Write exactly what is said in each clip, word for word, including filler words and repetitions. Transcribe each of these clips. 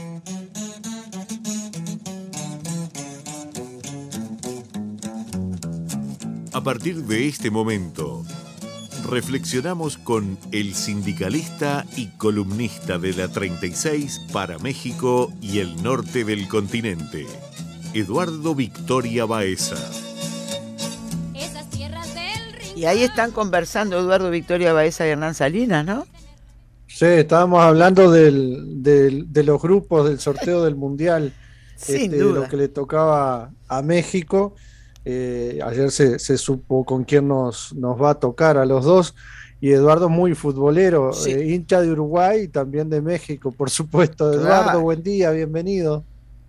A partir de este momento, reflexionamos con el sindicalista y columnista de la treinta y seis para México y el norte del continente, Eduardo Victoria Baeza. Y ahí están conversando Eduardo Victoria Baeza y Hernán Salinas, ¿no? Sí, estábamos hablando del, del, de los grupos del sorteo del Mundial, Sin este, duda. lo que le tocaba a México. Eh, ayer se, se supo con quién nos, nos va a tocar a los dos, y Eduardo muy futbolero, Sí. eh, hincha de Uruguay y también de México, por supuesto. Eduardo, Claro. buen día, bienvenido.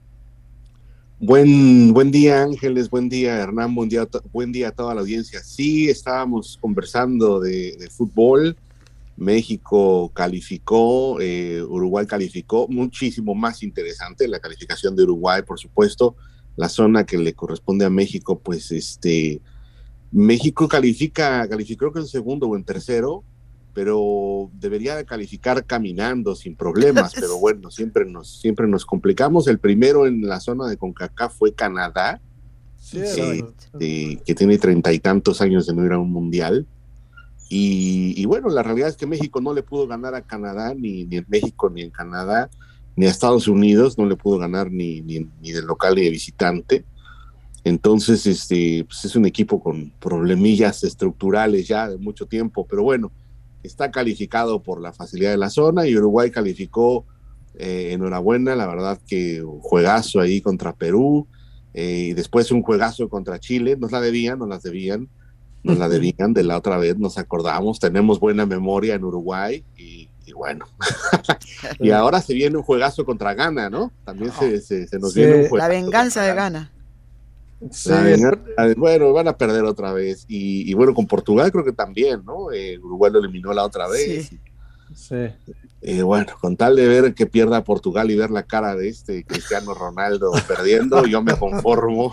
Buen, buen día, Ángeles, buen día, Hernán, buen día, buen día a toda la audiencia. Sí, estábamos conversando de, de fútbol. México calificó, eh, Uruguay calificó, muchísimo más interesante la calificación de Uruguay, por supuesto. La zona que le corresponde a México, pues este, México califica, calificó que en segundo o en tercero, pero debería de calificar caminando sin problemas, pero bueno, siempre nos, siempre nos complicamos. El primero en la zona de CONCACAF fue Canadá, Sí, eh, eh, que tiene treinta y tantos años de no ir a un mundial. Y, y bueno, la realidad es que México no le pudo ganar a Canadá, ni, ni en México, ni en Canadá, ni a Estados Unidos, no le pudo ganar ni, ni, ni de local ni de visitante. Entonces, este, pues es un equipo con problemillas estructurales ya de mucho tiempo, pero bueno, está calificado por la facilidad de la zona, y Uruguay calificó, eh, enhorabuena, la verdad que un juegazo ahí contra Perú, eh, y después un juegazo contra Chile. Nos la debían, nos las debían, nos la debían de la otra vez, nos acordamos, tenemos buena memoria en Uruguay, y, y bueno. Y ahora se viene un juegazo contra Ghana, ¿no? También No. se, se, se nos Sí, viene un juegazo. La venganza de contra Ghana. Sí, La venganza, bueno, van a perder otra vez. Y, y bueno, con Portugal creo que también, ¿no? Eh, Uruguay lo eliminó la otra vez. Sí. sí. Eh, bueno, con tal de ver que pierda Portugal y ver la cara de este Cristiano Ronaldo perdiendo, yo me conformo.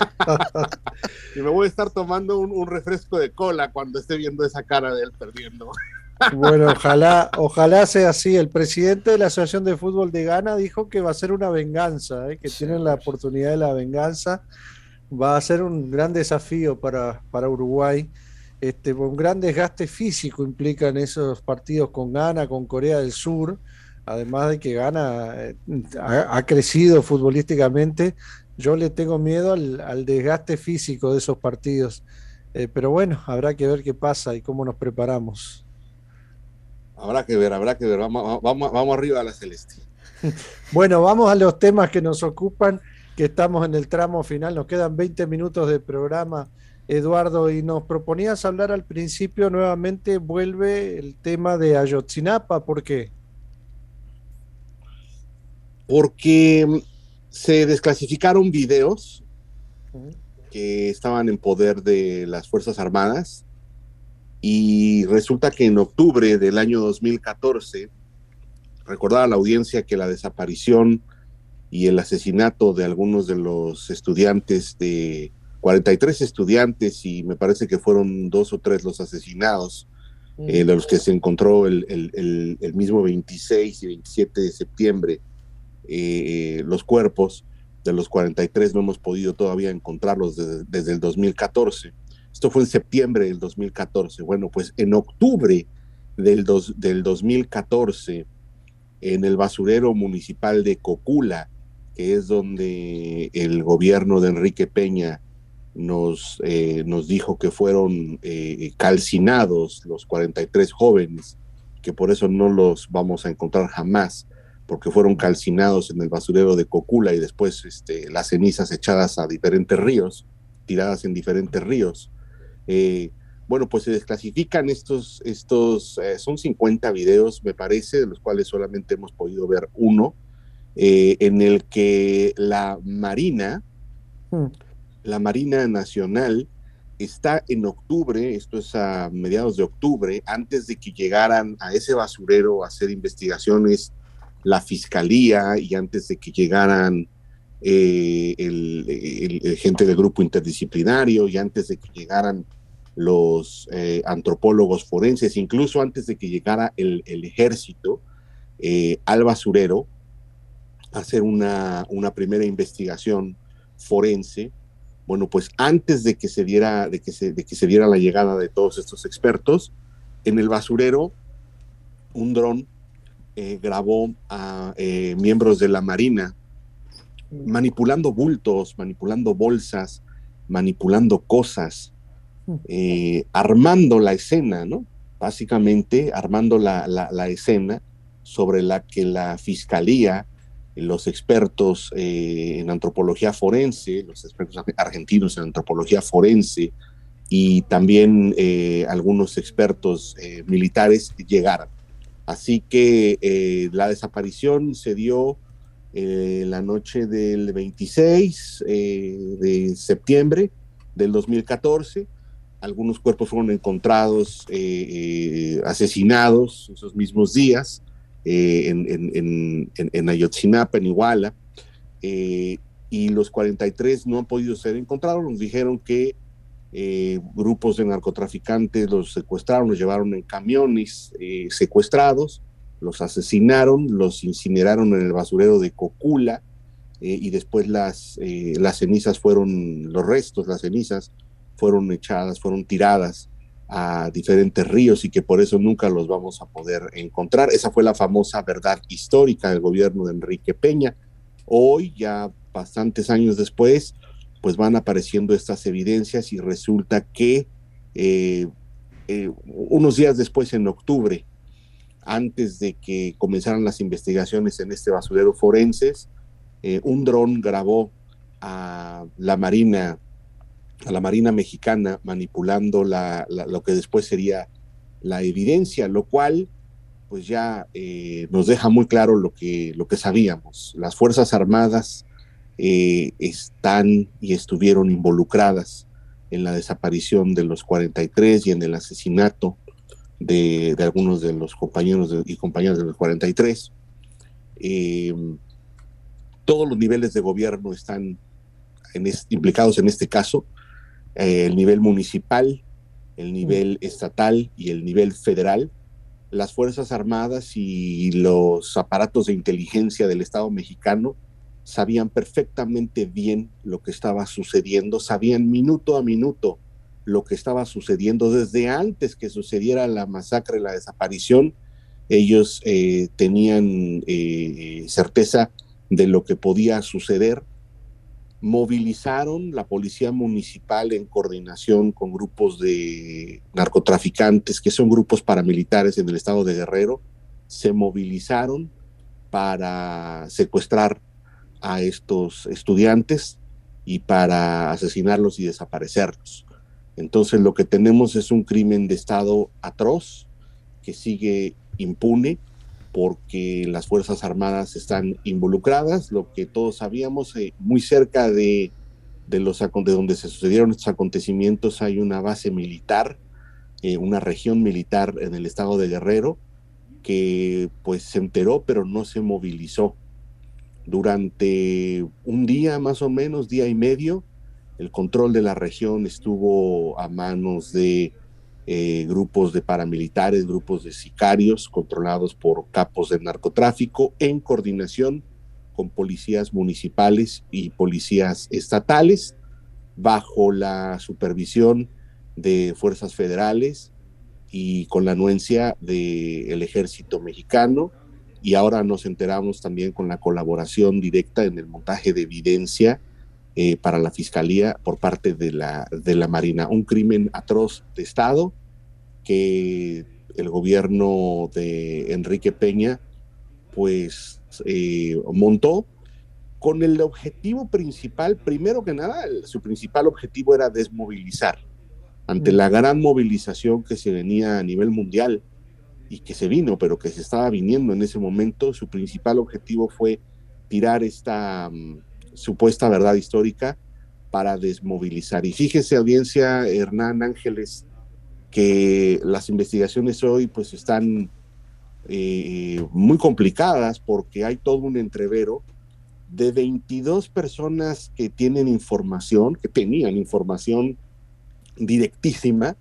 Y me voy a estar tomando un, un refresco de cola cuando esté viendo esa cara de él perdiendo. Bueno, ojalá, ojalá sea así. El presidente de la Asociación de Fútbol de Ghana dijo que va a ser una venganza, ¿eh? que Sí. tienen la oportunidad de la venganza. Va a ser un gran desafío para, para Uruguay. Este, un gran desgaste físico implican esos partidos con Ghana, con Corea del Sur, además de que Ghana eh, ha, ha crecido futbolísticamente. Yo le tengo miedo al, al desgaste físico de esos partidos, eh, pero bueno, habrá que ver qué pasa y cómo nos preparamos. Habrá que ver, habrá que ver. Vamos, vamos, vamos arriba a la celeste. Bueno, vamos a los temas que nos ocupan, que estamos en el tramo final. Nos quedan veinte minutos de programa, Eduardo, y nos proponías hablar al principio. Nuevamente vuelve el tema de Ayotzinapa. ¿Por qué? Porque se desclasificaron videos que estaban en poder de las Fuerzas Armadas, y resulta que en octubre del año dos mil catorce, recordaba a la audiencia que la desaparición y el asesinato de algunos de los estudiantes, de cuarenta y tres estudiantes, y me parece que fueron dos o tres los asesinados, eh, de los que se encontró el, el, el, el mismo veintiséis y veintisiete de septiembre, eh, los cuerpos de los cuarenta y tres no hemos podido todavía encontrarlos desde, desde el dos mil catorce. Esto fue en septiembre del dos mil catorce. Bueno, pues en octubre del, dos, del dos mil catorce, en el basurero municipal de Cocula, que es donde el gobierno de Enrique Peña nos, eh, nos dijo que fueron eh, calcinados los cuarenta y tres jóvenes, que por eso no los vamos a encontrar jamás, porque fueron calcinados en el basurero de Cocula, y después este, las cenizas echadas a diferentes ríos, tiradas en diferentes ríos. Eh, bueno, pues se desclasifican estos, estos eh, son cincuenta videos, me parece, de los cuales solamente hemos podido ver uno, eh, en el que la Marina, hmm. la Marina Nacional, está en octubre, esto es a mediados de octubre, antes de que llegaran a ese basurero a hacer investigaciones la Fiscalía, y antes de que llegaran eh, el, el, el gente del grupo interdisciplinario, y antes de que llegaran los eh, antropólogos forenses, incluso antes de que llegara el, el ejército eh, al basurero, hacer una, una primera investigación forense. Bueno, pues antes de que se diera, de que se, de que se diera la llegada de todos estos expertos, en el basurero, un dron eh, grabó a eh, miembros de la Marina manipulando bultos, manipulando bolsas, manipulando cosas, eh, armando la escena, ¿no? Básicamente armando la, la, la escena sobre la que la fiscalía, los expertos eh, en antropología forense, los expertos argentinos en antropología forense y también eh, algunos expertos eh, militares llegaron. Así que eh, la desaparición se dio eh, la noche del veintiséis eh, de septiembre del dos mil catorce. Algunos cuerpos fueron encontrados eh, eh, asesinados esos mismos días eh, en, en, en, en Ayotzinapa, en Iguala, eh, y los cuarenta y tres no han podido ser encontrados. Nos dijeron que eh, grupos de narcotraficantes los secuestraron, los llevaron en camiones eh, secuestrados, los asesinaron, los incineraron en el basurero de Cocula, eh, y después las, eh, las cenizas fueron, los restos, las cenizas, fueron echadas, fueron tiradas a diferentes ríos y que por eso nunca los vamos a poder encontrar. Esa fue la famosa verdad histórica del gobierno de Enrique Peña. Hoy, ya bastantes años después, pues van apareciendo estas evidencias y resulta que eh, eh, unos días después, en octubre, antes de que comenzaran las investigaciones en este basurero forenses, eh, un dron grabó a la Marina a la Marina Mexicana manipulando la, la, lo que después sería la evidencia, lo cual pues ya eh, nos deja muy claro lo que, lo que sabíamos. Las Fuerzas Armadas eh, están y estuvieron involucradas en la desaparición de los cuarenta y tres y en el asesinato de, de algunos de los compañeros de, y compañeras de los cuarenta y tres. Eh, todos los niveles de gobierno están en es, implicados en este caso. Eh, el nivel municipal, el nivel estatal y el nivel federal. Las Fuerzas Armadas y los aparatos de inteligencia del Estado mexicano sabían perfectamente bien lo que estaba sucediendo, sabían minuto a minuto lo que estaba sucediendo desde antes que sucediera la masacre, la desaparición. Ellos eh, tenían eh, certeza de lo que podía suceder. Movilizaron la policía municipal en coordinación con grupos de narcotraficantes, que son grupos paramilitares en el estado de Guerrero, se movilizaron para secuestrar a estos estudiantes y para asesinarlos y desaparecerlos. Entonces lo que tenemos es un crimen de estado atroz que sigue impune, porque las Fuerzas Armadas están involucradas, lo que todos sabíamos, eh, muy cerca de, de, los, de donde se sucedieron estos acontecimientos hay una base militar, eh, una región militar en el estado de Guerrero, que pues se enteró pero no se movilizó. Durante un día más o menos, día y medio, el control de la región estuvo a manos de Eh, grupos de paramilitares, grupos de sicarios controlados por capos de narcotráfico en coordinación con policías municipales y policías estatales, bajo la supervisión de fuerzas federales y con la anuencia del ejército mexicano, y ahora nos enteramos también con la colaboración directa en el montaje de evidencia Eh, para la Fiscalía por parte de la, de la Marina. Un crimen atroz de Estado que el gobierno de Enrique Peña pues eh, montó con el objetivo principal, primero que nada, el, su principal objetivo era desmovilizar. Ante la gran movilización que se venía a nivel mundial y que se vino, pero que se estaba viniendo en ese momento, su principal objetivo fue tirar esta um, supuesta verdad histórica para desmovilizar. Y fíjese, audiencia, Hernán, Ángeles, que las investigaciones hoy pues están eh, muy complicadas, porque hay todo un entrevero de veintidós personas que tienen información, que tenían información directísima,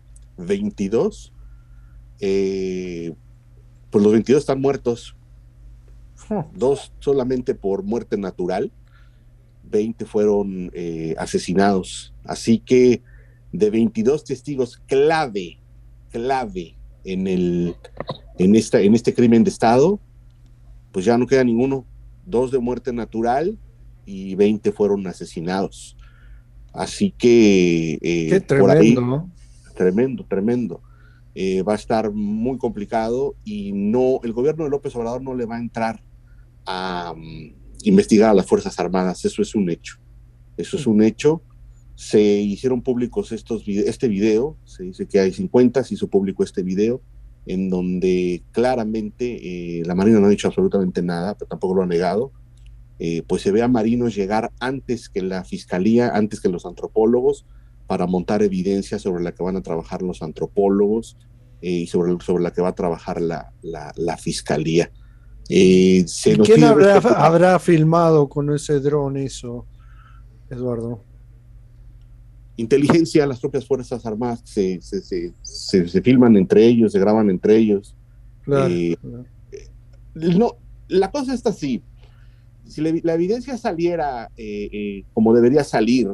veintidós, eh, pues los veintidós están muertos, dos solamente por muerte natural, veinte fueron eh, asesinados. Así que de veintidós testigos clave, clave en, el, en, esta, en este crimen de Estado, pues ya no queda ninguno. Dos de muerte natural y veinte fueron asesinados. Así que eh, Qué tremendo, por ahí, ¿no? Tremendo, tremendo. Eh, va a estar muy complicado y no, el gobierno de López Obrador no le va a entrar a um, investigar a las Fuerzas Armadas. Eso es un hecho. Eso es un hecho. Se hicieron públicos estos este video, se dice que hay cincuenta, se hizo público este video, en donde claramente eh, la Marina no ha dicho absolutamente nada, pero tampoco lo ha negado. Eh, pues se ve a marinos llegar antes que la fiscalía, antes que los antropólogos, para montar evidencia sobre la que van a trabajar los antropólogos eh, y sobre, sobre la que va a trabajar la, la, la fiscalía. Eh, se ¿Y nos quién pide habrá, respeto. habrá filmado con ese dron eso, Eduardo? Inteligencia, las propias Fuerzas Armadas se, se, se, se, se filman entre ellos, se graban entre ellos. Claro, Eh, claro. no, la cosa está así. Si la, la evidencia saliera eh, eh, como debería salir,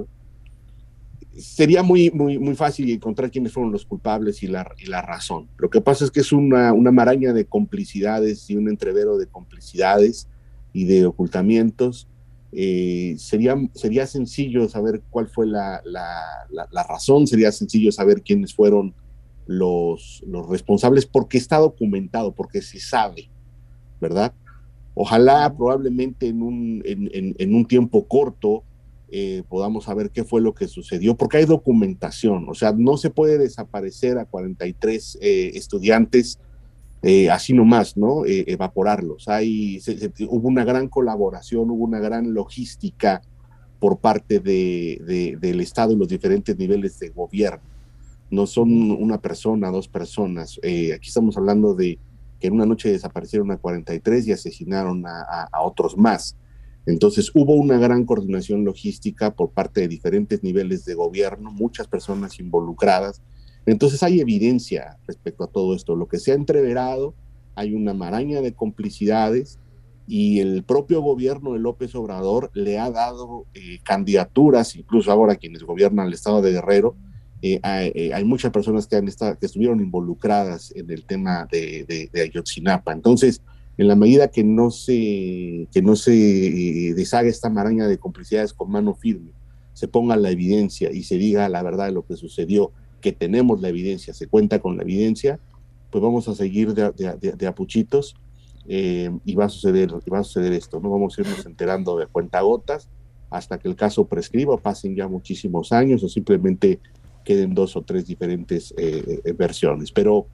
sería muy, muy, muy fácil encontrar quiénes fueron los culpables y la, y la razón. Lo que pasa es que es una, una maraña de complicidades y un entrevero de complicidades y de ocultamientos. Eh, sería, sería sencillo saber cuál fue la, la, la, la razón, sería sencillo saber quiénes fueron los, los responsables, porque está documentado, porque se sabe, ¿verdad? Ojalá probablemente en un, en, en, en un tiempo corto eh, podamos saber qué fue lo que sucedió, porque hay documentación. O sea, no se puede desaparecer a cuarenta y tres eh, estudiantes eh, así nomás, ¿no? Eh, evaporarlos. Hay, se, se, hubo una gran colaboración, hubo una gran logística por parte de, de, del Estado y los diferentes niveles de gobierno. No son una persona, dos personas. Eh, aquí estamos hablando de que en una noche desaparecieron a cuarenta y tres y asesinaron a, a, a otros más. Entonces hubo una gran coordinación logística por parte de diferentes niveles de gobierno, muchas personas involucradas. Entonces hay evidencia respecto a todo esto. Lo que se ha entreverado, hay una maraña de complicidades y el propio gobierno de López Obrador le ha dado eh, candidaturas, incluso ahora quienes gobiernan el estado de Guerrero. Eh, hay, eh, hay muchas personas que, han estado, que estuvieron involucradas en el tema de, de, de Ayotzinapa. Entonces, en la medida que no se, que no se eh, deshaga esta maraña de complicidades con mano firme, se ponga la evidencia y se diga la verdad de lo que sucedió, que tenemos la evidencia, se cuenta con la evidencia, pues vamos a seguir de, de, de, de apuchitos eh, y, va a suceder, y va a suceder esto. No vamos a irnos enterando de cuentagotas hasta que el caso prescriba, pasen ya muchísimos años o simplemente queden dos o tres diferentes eh, eh, versiones. Pero,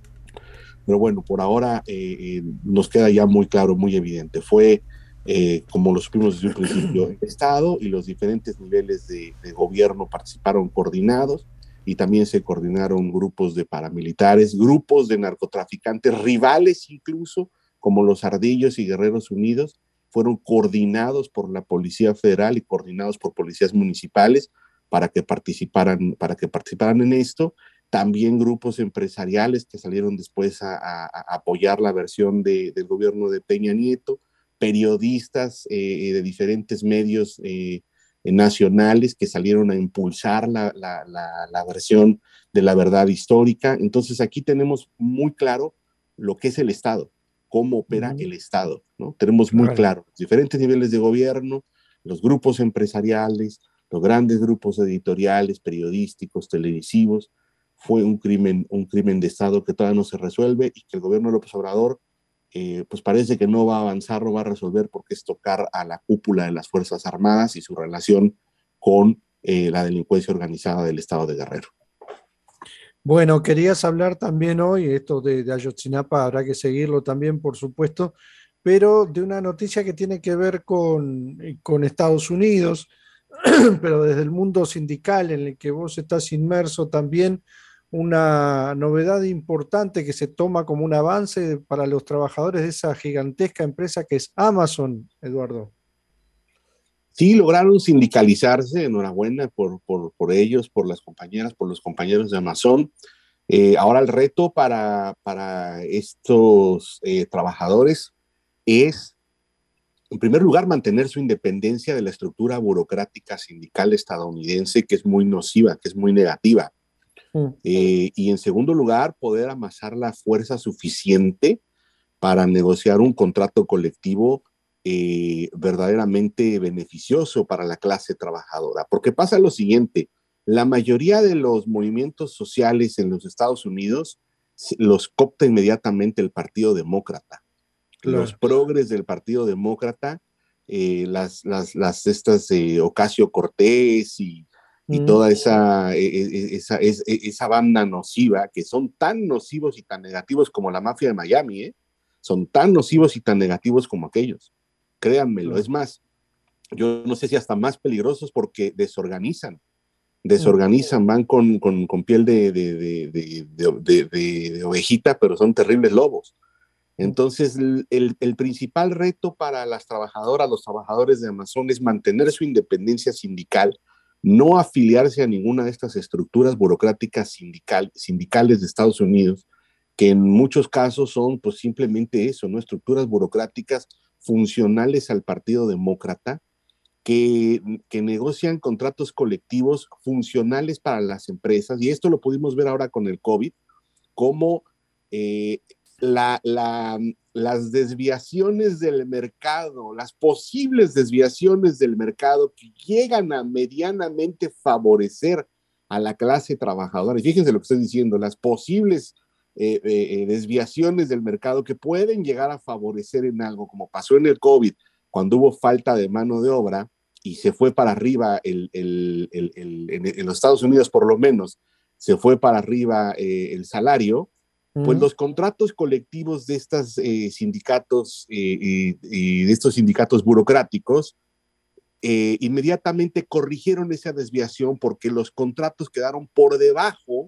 pero bueno, por ahora eh, eh, nos queda ya muy claro, muy evidente. Fue, eh, como lo supimos desde un principio, el Estado y los diferentes niveles de, de gobierno participaron coordinados y también se coordinaron grupos de paramilitares, grupos de narcotraficantes, rivales incluso, como los Ardillos y Guerreros Unidos, fueron coordinados por la Policía Federal y coordinados por policías municipales para que participaran, para que participaran en esto. También grupos empresariales que salieron después a, a, a apoyar la versión de, del gobierno de Peña Nieto, periodistas eh, de diferentes medios eh, nacionales que salieron a impulsar la, la, la, la versión de la verdad histórica. Entonces aquí tenemos muy claro lo que es el Estado, cómo opera uh-huh. el Estado, ¿no? Tenemos muy claro los diferentes niveles de gobierno, los grupos empresariales, los grandes grupos editoriales, periodísticos, televisivos. Fue un crimen, un crimen de Estado que todavía no se resuelve y que el gobierno de López Obrador eh, pues parece que no va a avanzar, no va a resolver, porque es tocar a la cúpula de las Fuerzas Armadas y su relación con eh, la delincuencia organizada del Estado de Guerrero. Bueno, querías hablar también hoy, esto de, de Ayotzinapa habrá que seguirlo también, por supuesto, pero de una noticia que tiene que ver con, con Estados Unidos, pero desde el mundo sindical en el que vos estás inmerso también, una novedad importante que se toma como un avance para los trabajadores de esa gigantesca empresa que es Amazon, Eduardo. Sí, lograron sindicalizarse, enhorabuena por, por, por ellos, por las compañeras, por los compañeros de Amazon. Eh, ahora el reto para, para estos eh, trabajadores es en primer lugar, mantener su independencia de la estructura burocrática sindical estadounidense, que es muy nociva, que es muy negativa. Mm. Eh, y en segundo lugar, poder amasar la fuerza suficiente para negociar un contrato colectivo eh, verdaderamente beneficioso para la clase trabajadora. Porque pasa lo siguiente, la mayoría de los movimientos sociales en los Estados Unidos los coopta inmediatamente el Partido Demócrata. Claro. Los progres del Partido Demócrata, eh, las, las, las estas eh, Ocasio-Cortez y, y mm. toda esa, eh, esa, esa, esa banda nociva, que son tan nocivos y tan negativos como la mafia de Miami, ¿eh? Son tan nocivos y tan negativos como aquellos. Créanmelo, mm. es más, yo no sé si hasta más peligrosos porque desorganizan. Desorganizan, van con, con, con piel de, de, de, de, de, de, de ovejita, pero son terribles lobos. Entonces, el, el, el principal reto para las trabajadoras, los trabajadores de Amazon es mantener su independencia sindical, no afiliarse a ninguna de estas estructuras burocráticas sindical, sindicales de Estados Unidos, que en muchos casos son pues simplemente eso, ¿no? Estructuras burocráticas funcionales al Partido Demócrata, que, que negocian contratos colectivos funcionales para las empresas, y esto lo pudimos ver ahora con el COVID, cómo eh, la, la, las desviaciones del mercado, las posibles desviaciones del mercado que llegan a medianamente favorecer a la clase trabajadora, y fíjense lo que estoy diciendo, las posibles eh, eh, desviaciones del mercado que pueden llegar a favorecer en algo, como pasó en el COVID, cuando hubo falta de mano de obra y se fue para arriba, el, el, el, el, en, en los Estados Unidos por lo menos, se fue para arriba eh, el salario, uh-huh. Pues los contratos colectivos de estos eh, sindicatos eh, y de estos sindicatos burocráticos eh, inmediatamente corrigieron esa desviación porque los contratos quedaron por debajo,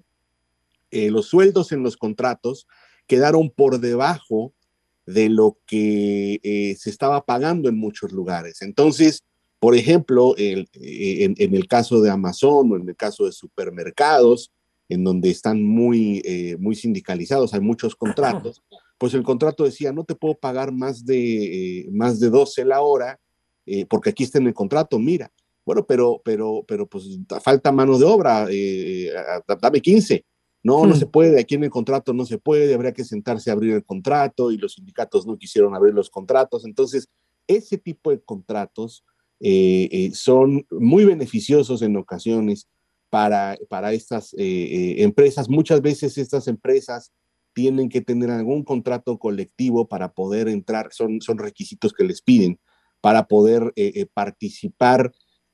eh, los sueldos en los contratos quedaron por debajo de lo que eh, se estaba pagando en muchos lugares. Entonces, por ejemplo, el, en, en el caso de Amazon o en el caso de supermercados, en donde están muy, eh, muy sindicalizados, hay muchos contratos, pues el contrato decía, no te puedo pagar más de, eh, más de doce la hora, eh, porque aquí está en el contrato, mira, bueno, pero, pero, pero pues falta mano de obra, eh, dame quince. No, no hmm. se puede, aquí en el contrato no se puede, habría que sentarse a abrir el contrato y los sindicatos no quisieron abrir los contratos. Entonces, ese tipo de contratos eh, eh, son muy beneficiosos en ocasiones para, para estas eh, eh, empresas. Muchas veces estas empresas tienen que tener algún contrato colectivo para poder entrar, son, son requisitos que les piden para poder eh, eh, participar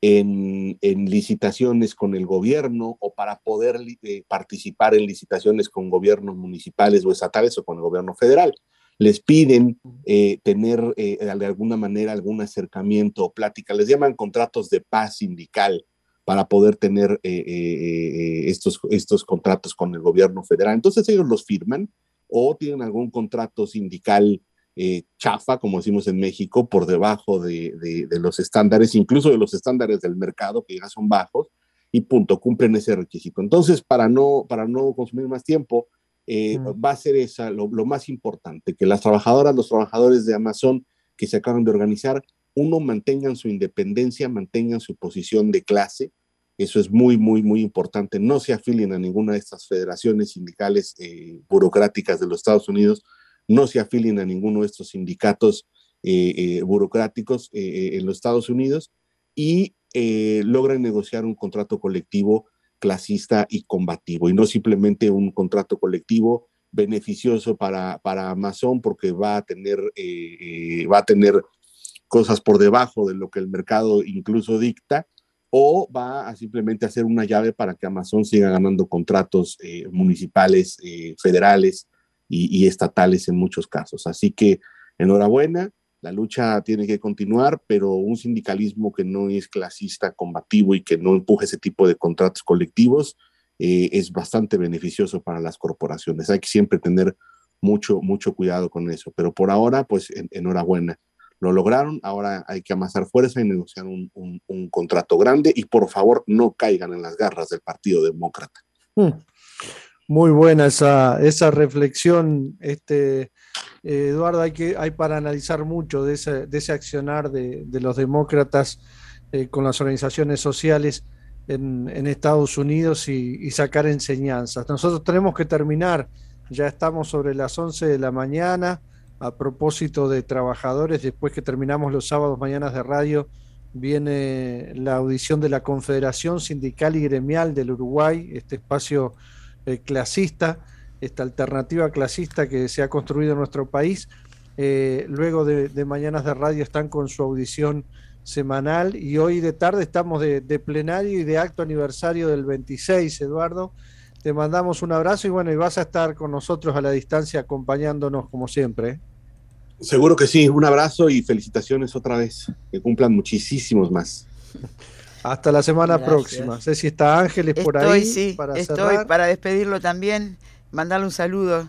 En, en licitaciones con el gobierno o para poder eh, participar en licitaciones con gobiernos municipales o estatales o con el gobierno federal. Les piden eh, tener eh, de alguna manera algún acercamiento o plática, les llaman contratos de paz sindical para poder tener eh, eh, estos, estos contratos con el gobierno federal. Entonces ellos los firman o tienen algún contrato sindical Eh, chafa, como decimos en México, por debajo de, de, de los estándares, incluso de los estándares del mercado, que ya son bajos, y punto, cumplen ese requisito. Entonces, para no, para no consumir más tiempo, eh, mm. va a ser esa lo, lo más importante, que las trabajadoras, los trabajadores de Amazon que se acaban de organizar, uno, mantengan su independencia, mantengan su posición de clase. Eso es muy, muy, muy importante. No se afilien a ninguna de estas federaciones sindicales eh, burocráticas de los Estados Unidos, no se afilien a ninguno de estos sindicatos eh, eh, burocráticos eh, en los Estados Unidos y eh, logran negociar un contrato colectivo clasista y combativo, y no simplemente un contrato colectivo beneficioso para, para Amazon porque va a tener, eh, eh, va a tener cosas por debajo de lo que el mercado incluso dicta, o va a simplemente hacer una llave para que Amazon siga ganando contratos eh, municipales, eh, federales, Y, y estatales en muchos casos. Así que enhorabuena, la lucha tiene que continuar, pero un sindicalismo que no es clasista, combativo y que no empuje ese tipo de contratos colectivos eh, es bastante beneficioso para las corporaciones. Hay que siempre tener mucho, mucho cuidado con eso, pero por ahora, pues en, enhorabuena. Lo lograron, ahora hay que amasar fuerza y negociar un, un, un contrato grande y por favor no caigan en las garras del Partido Demócrata. Hmm. Muy buena esa, esa reflexión, este, eh, Eduardo, hay, que, hay para analizar mucho de ese, de ese accionar de, de los demócratas eh, con las organizaciones sociales en, en Estados Unidos y, y sacar enseñanzas. Nosotros tenemos que terminar, ya estamos sobre las once de la mañana, a propósito de trabajadores, después que terminamos los sábados mañanas de radio, viene la audición de la Confederación Sindical y Gremial del Uruguay, este espacio eh, clasista, esta alternativa clasista que se ha construido en nuestro país. Eh, luego de, de mañanas de radio están con su audición semanal y hoy de tarde estamos de, de plenario y de acto aniversario del veintiséis, Eduardo. Te mandamos un abrazo y bueno, y vas a estar con nosotros a la distancia acompañándonos como siempre. Seguro que sí, un abrazo y felicitaciones otra vez, que cumplan muchísimos más. Hasta la semana Gracias. próxima. No sé si está Ángeles por Estoy, ahí sí, para estoy cerrar. para despedirlo también, mandarle un saludo